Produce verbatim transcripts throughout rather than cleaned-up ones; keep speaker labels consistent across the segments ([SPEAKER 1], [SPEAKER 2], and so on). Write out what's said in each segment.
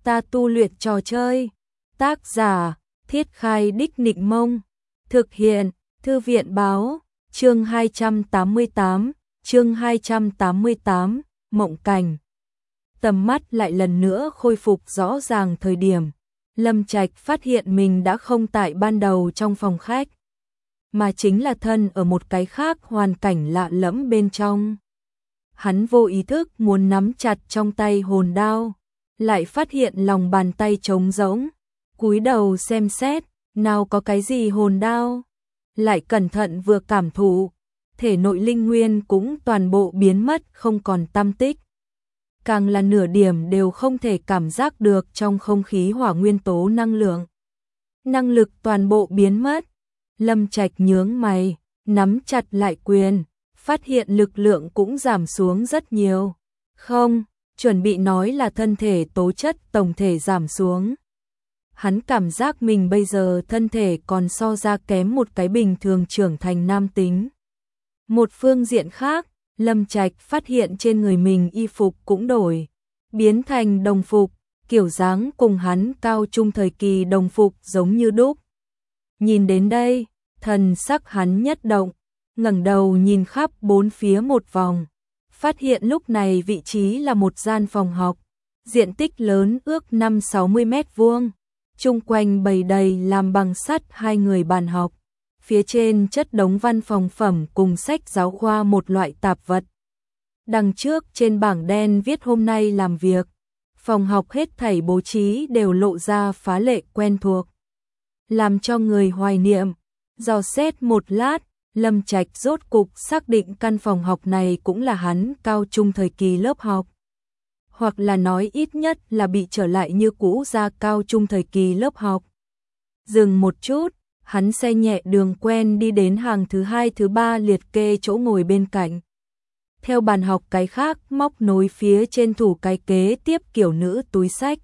[SPEAKER 1] ta tu luyện trò chơi. Tác giả, Thiết Khai Đích Nịnh Mông. Thực hiện, Thư viện Báo. Chương hai trăm tám mươi tám, chương hai trăm tám mươi tám, Mộng Cảnh. Tầm mắt lại lần nữa khôi phục rõ ràng thời điểm. Lâm Trạch phát hiện mình đã không tại ban đầu trong phòng khách, mà chính là thân ở một cái khác hoàn cảnh lạ lẫm bên trong. Hắn vô ý thức muốn nắm chặt trong tay hồn đao, lại phát hiện lòng bàn tay trống rỗng. Cúi đầu xem xét, nào có cái gì hồn đao. Lại cẩn thận vừa cảm thụ, thể nội linh nguyên cũng toàn bộ biến mất không còn tăm tích. Càng là nửa điểm đều không thể cảm giác được trong không khí hỏa nguyên tố năng lượng. Năng lực toàn bộ biến mất. Lâm Trạch nhướng mày, nắm chặt lại quyền, phát hiện lực lượng cũng giảm xuống rất nhiều. Không, chuẩn bị nói là thân thể tố chất tổng thể giảm xuống. Hắn cảm giác mình bây giờ thân thể còn so ra kém một cái bình thường trưởng thành nam tính. Một phương diện khác, Lâm Trạch phát hiện trên người mình y phục cũng đổi, biến thành đồng phục, kiểu dáng cùng hắn cao trung thời kỳ đồng phục giống như đúc. Nhìn đến đây, thần sắc hắn nhất động, ngẩng đầu nhìn khắp bốn phía một vòng, phát hiện lúc này vị trí là một gian phòng học, diện tích lớn ước năm sáu mươi mét vuông, chung quanh bày đầy làm bằng sắt hai người bàn học. Phía trên chất đống văn phòng phẩm cùng sách giáo khoa một loại tạp vật. Đằng trước trên bảng đen viết hôm nay làm việc. Phòng học hết thảy bố trí đều lộ ra phá lệ quen thuộc, làm cho người hoài niệm. Dò xét một lát, Lâm Trạch rốt cục xác định căn phòng học này cũng là hắn cao trung thời kỳ lớp học. Hoặc là nói ít nhất là bị trở lại như cũ ra cao trung thời kỳ lớp học. Dừng một chút, hắn xe nhẹ đường quen đi đến hàng thứ hai thứ ba liệt kê chỗ ngồi bên cạnh. Theo bàn học cái khác móc nối phía trên thủ cái kế tiếp kiểu nữ túi sách.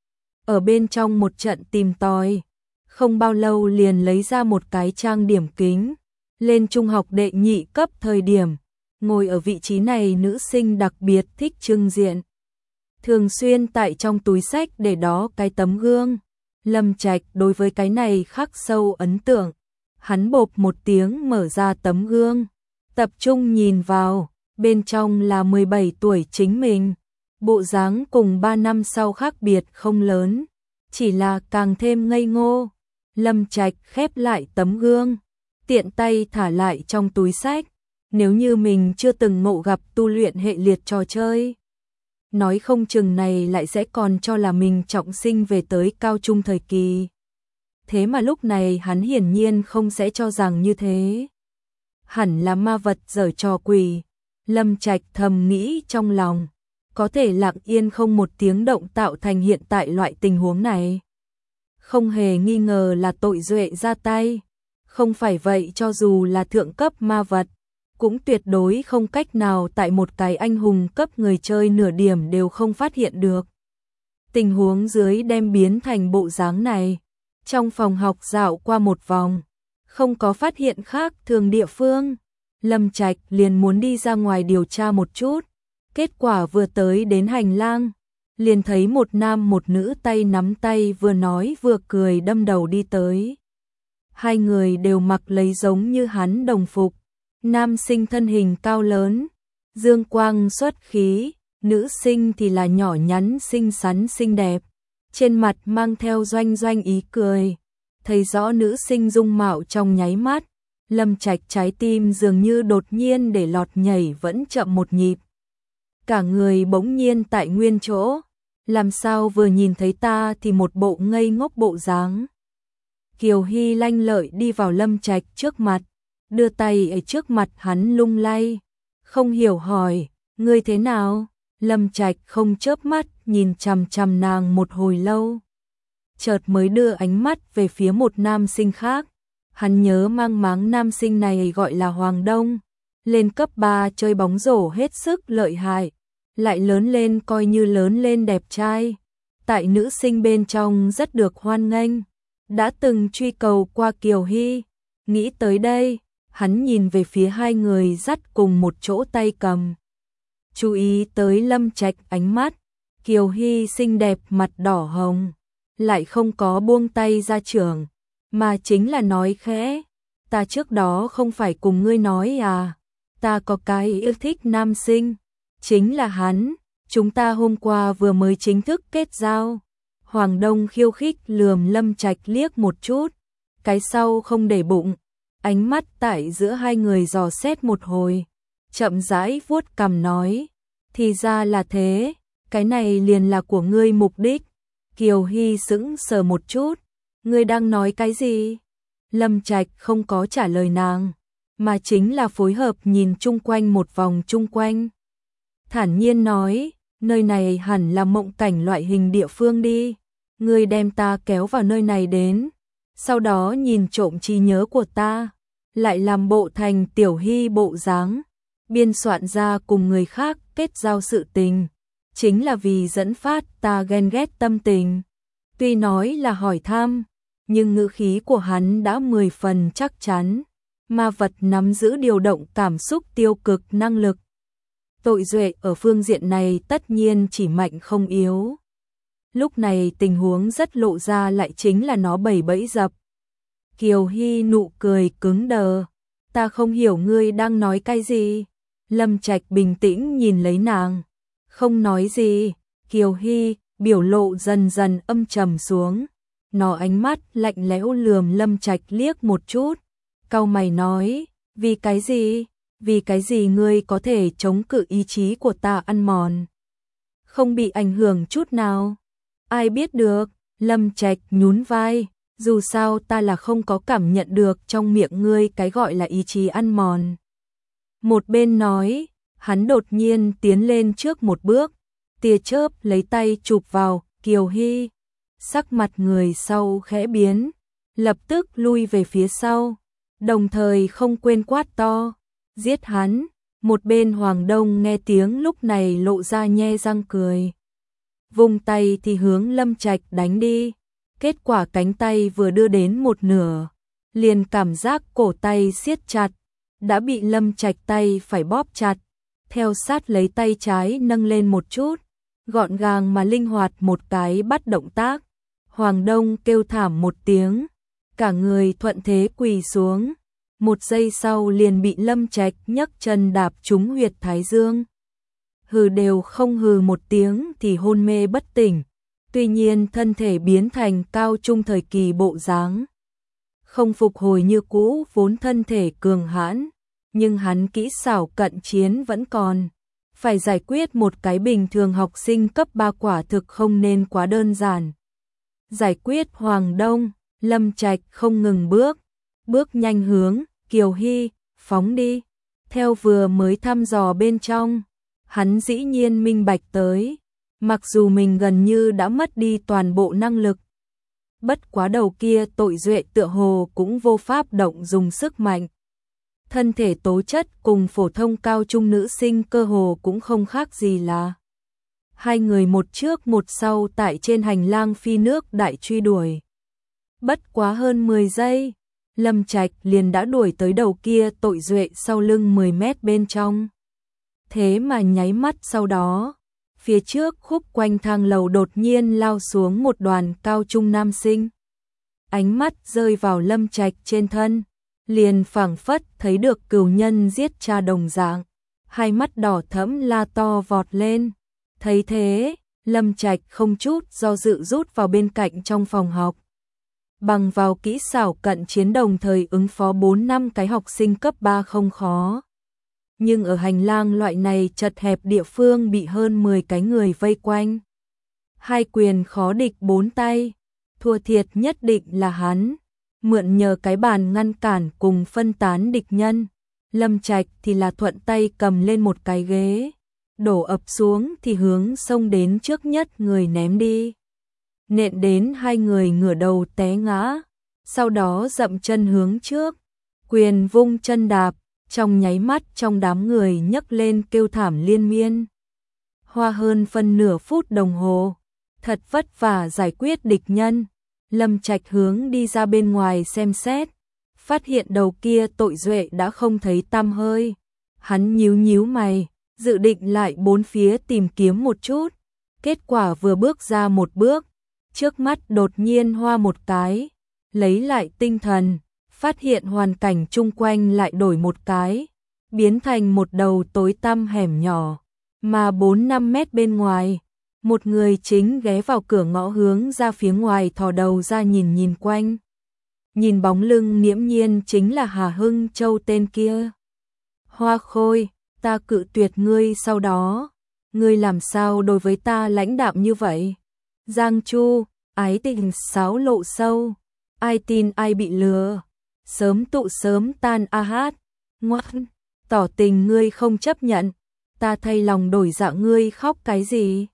[SPEAKER 1] Ở bên trong một trận tìm tòi, không bao lâu liền lấy ra một cái trang điểm kính. Lên trung học đệ nhị cấp thời điểm, ngồi ở vị trí này nữ sinh đặc biệt thích trưng diện. Thường xuyên tại trong túi sách để đó cái tấm gương. Lâm Trạch đối với cái này khắc sâu ấn tượng. Hắn bộp một tiếng mở ra tấm gương, tập trung nhìn vào, bên trong là mười bảy tuổi chính mình. Bộ dáng cùng ba năm sau khác biệt không lớn, chỉ là càng thêm ngây ngô. Lâm Trạch khép lại tấm gương, tiện tay thả lại trong túi sách. Nếu như mình chưa từng ngộ gặp tu luyện hệ liệt trò chơi, nói không chừng này lại sẽ còn cho là mình trọng sinh về tới cao trung thời kỳ. Thế mà lúc này hắn hiển nhiên không sẽ cho rằng như thế. Hẳn là ma vật giở trò quỷ. Lâm Trạch thầm nghĩ trong lòng, có thể lặng yên không một tiếng động tạo thành hiện tại loại tình huống này. Không hề nghi ngờ là tội duệ ra tay. Không phải vậy cho dù là thượng cấp ma vật, cũng tuyệt đối không cách nào tại một cái anh hùng cấp người chơi nửa điểm đều không phát hiện được. Tình huống dưới đem biến thành bộ dáng này. Trong phòng học dạo qua một vòng, không có phát hiện khác thường địa phương. Lâm Trạch liền muốn đi ra ngoài điều tra một chút. Kết quả vừa tới đến hành lang, liền thấy một nam một nữ tay nắm tay vừa nói vừa cười đâm đầu đi tới. Hai người đều mặc lấy giống như hắn đồng phục. Nam sinh thân hình cao lớn, dương quang xuất khí, nữ sinh thì là nhỏ nhắn xinh xắn xinh đẹp, trên mặt mang theo doanh doanh ý cười. Thấy rõ nữ sinh dung mạo trong nháy mắt, Lâm Trạch trái tim dường như đột nhiên để lọt nhảy vẫn chậm một nhịp. Cả người bỗng nhiên tại nguyên chỗ, làm sao vừa nhìn thấy ta thì một bộ ngây ngốc bộ dáng. Kiều Hy lanh lợi đi vào Lâm Trạch trước mặt, đưa tay ở trước mặt hắn lung lay, không hiểu hỏi, ngươi thế nào? Lâm Trạch không chớp mắt nhìn chằm chằm nàng một hồi lâu, chợt mới đưa ánh mắt về phía một nam sinh khác. Hắn nhớ mang máng nam sinh này gọi là Hoàng Đông, lên cấp ba chơi bóng rổ hết sức lợi hại, lại lớn lên coi như lớn lên đẹp trai, tại nữ sinh bên trong rất được hoan nghênh, đã từng truy cầu qua Kiều Hy. Nghĩ tới đây, hắn nhìn về phía hai người dắt cùng một chỗ tay cầm. Chú ý tới Lâm Trạch ánh mắt, Kiều Hy xinh đẹp mặt đỏ hồng, lại không có buông tay ra trường, mà chính là nói khẽ, ta trước đó không phải cùng ngươi nói à, ta có cái yêu thích nam sinh, chính là hắn, chúng ta hôm qua vừa mới chính thức kết giao. Hoàng Đông khiêu khích lườm Lâm Trạch liếc một chút, cái sau không để bụng, ánh mắt tại giữa hai người dò xét một hồi, chậm rãi vuốt cằm nói, thì ra là thế, cái này liền là của ngươi mục đích. Kiều Hy sững sờ một chút, ngươi đang nói cái gì? Lâm Trạch không có trả lời nàng, mà chính là phối hợp nhìn chung quanh một vòng chung quanh. Thản nhiên nói, nơi này hẳn là mộng cảnh loại hình địa phương đi, ngươi đem ta kéo vào nơi này đến, sau đó nhìn trộm trí nhớ của ta, lại làm bộ thành Tiểu Hy bộ dáng, biên soạn ra cùng người khác kết giao sự tình, chính là vì dẫn phát ta ghen ghét tâm tình. Tuy nói là hỏi thăm, nhưng ngữ khí của hắn đã mười phần chắc chắn, ma vật nắm giữ điều động cảm xúc tiêu cực năng lực. Tội duệ ở phương diện này tất nhiên chỉ mạnh không yếu. Lúc này tình huống rất lộ ra lại chính là nó bẩy bẫy dập. Kiều Hy nụ cười cứng đờ, ta không hiểu ngươi đang nói cái gì. Lâm Trạch bình tĩnh nhìn lấy nàng, không nói gì. Kiều Hy biểu lộ dần dần âm trầm xuống, nó ánh mắt lạnh lẽo lườm Lâm Trạch liếc một chút, cau mày nói, vì cái gì, vì cái gì ngươi có thể chống cự ý chí của ta ăn mòn, không bị ảnh hưởng chút nào. Ai biết được, Lâm Trạch nhún vai, dù sao ta là không có cảm nhận được trong miệng ngươi cái gọi là ý chí ăn mòn. Một bên nói, hắn đột nhiên tiến lên trước một bước, tia chớp lấy tay chụp vào Kiều Hy, sắc mặt người sau khẽ biến, lập tức lui về phía sau, đồng thời không quên quát to, giết hắn. Một bên Hoàng Đông nghe tiếng lúc này lộ ra nhe răng cười, vung tay thì hướng Lâm Trạch đánh đi, kết quả cánh tay vừa đưa đến một nửa, liền cảm giác cổ tay siết chặt, đã bị Lâm Trạch tay phải bóp chặt, theo sát lấy tay trái nâng lên một chút, gọn gàng mà linh hoạt một cái bắt động tác. Hoàng Đông kêu thảm một tiếng, cả người thuận thế quỳ xuống, một giây sau liền bị Lâm Trạch nhấc chân đạp trúng huyệt thái dương. Hừ đều không hừ một tiếng thì hôn mê bất tỉnh, tuy nhiên thân thể biến thành cao trung thời kỳ bộ dáng, không phục hồi như cũ, vốn thân thể cường hãn, nhưng hắn kỹ xảo cận chiến vẫn còn, phải giải quyết một cái bình thường học sinh cấp ba quả thực không nên quá đơn giản. Giải quyết Hoàng Đông, Lâm Trạch không ngừng bước, bước nhanh hướng Kiều Hy, phóng đi. Theo vừa mới thăm dò bên trong, hắn dĩ nhiên minh bạch tới, mặc dù mình gần như đã mất đi toàn bộ năng lực. Bất quá đầu kia tội duệ tựa hồ cũng vô pháp động dùng sức mạnh. Thân thể tố chất cùng phổ thông cao trung nữ sinh cơ hồ cũng không khác gì là. Hai người một trước một sau tại trên hành lang phi nước đại truy đuổi. Bất quá hơn mười giây, Lâm Trạch liền đã đuổi tới đầu kia tội duệ sau lưng mười mét bên trong. Thế mà nháy mắt sau đó, phía trước khúc quanh thang lầu đột nhiên lao xuống một đoàn cao trung nam sinh. Ánh mắt rơi vào Lâm Trạch trên thân, liền phảng phất thấy được cừu nhân giết cha đồng dạng, hai mắt đỏ thẫm la to vọt lên. Thấy thế, Lâm Trạch không chút do dự rút vào bên cạnh trong phòng học. Bằng vào kỹ xảo cận chiến đồng thời ứng phó bốn năm cái học sinh cấp ba không khó. Nhưng ở hành lang loại này chật hẹp địa phương bị hơn mười cái người vây quanh. Hai quyền khó địch bốn tay, thua thiệt nhất định là hắn. Mượn nhờ cái bàn ngăn cản cùng phân tán địch nhân, Lâm Trạch thì là thuận tay cầm lên một cái ghế, đổ ập xuống thì hướng xông đến trước nhất người ném đi. Nện đến hai người ngửa đầu té ngã, sau đó dậm chân hướng trước, quyền vung chân đạp, trong nháy mắt trong đám người nhấc lên kêu thảm liên miên. Hoa hơn phân nửa phút đồng hồ, thật vất vả giải quyết địch nhân. Lâm Trạch hướng đi ra bên ngoài xem xét, phát hiện đầu kia tội duệ đã không thấy tăm hơi. Hắn nhíu nhíu mày, dự định lại bốn phía tìm kiếm một chút, Kết quả vừa bước ra một bước, trước mắt đột nhiên hoa một cái, lấy lại tinh thần, phát hiện hoàn cảnh chung quanh lại đổi một cái, biến thành một đầu tối tăm hẻm nhỏ, mà bốn năm mét bên ngoài, một người chính ghé vào cửa ngõ hướng ra phía ngoài thò đầu ra nhìn nhìn quanh. Nhìn bóng lưng nghiễm nhiên chính là Hà Hưng Châu tên kia. Hoa Khôi, ta cự tuyệt ngươi sau đó, ngươi làm sao đối với ta lãnh đạm như vậy? Giang Chu, ái tình xáo lộ sâu, ai tin ai bị lừa, sớm tụ sớm tan a hát, ngoan, tỏ tình ngươi không chấp nhận, ta thay lòng đổi dạ ngươi khóc cái gì?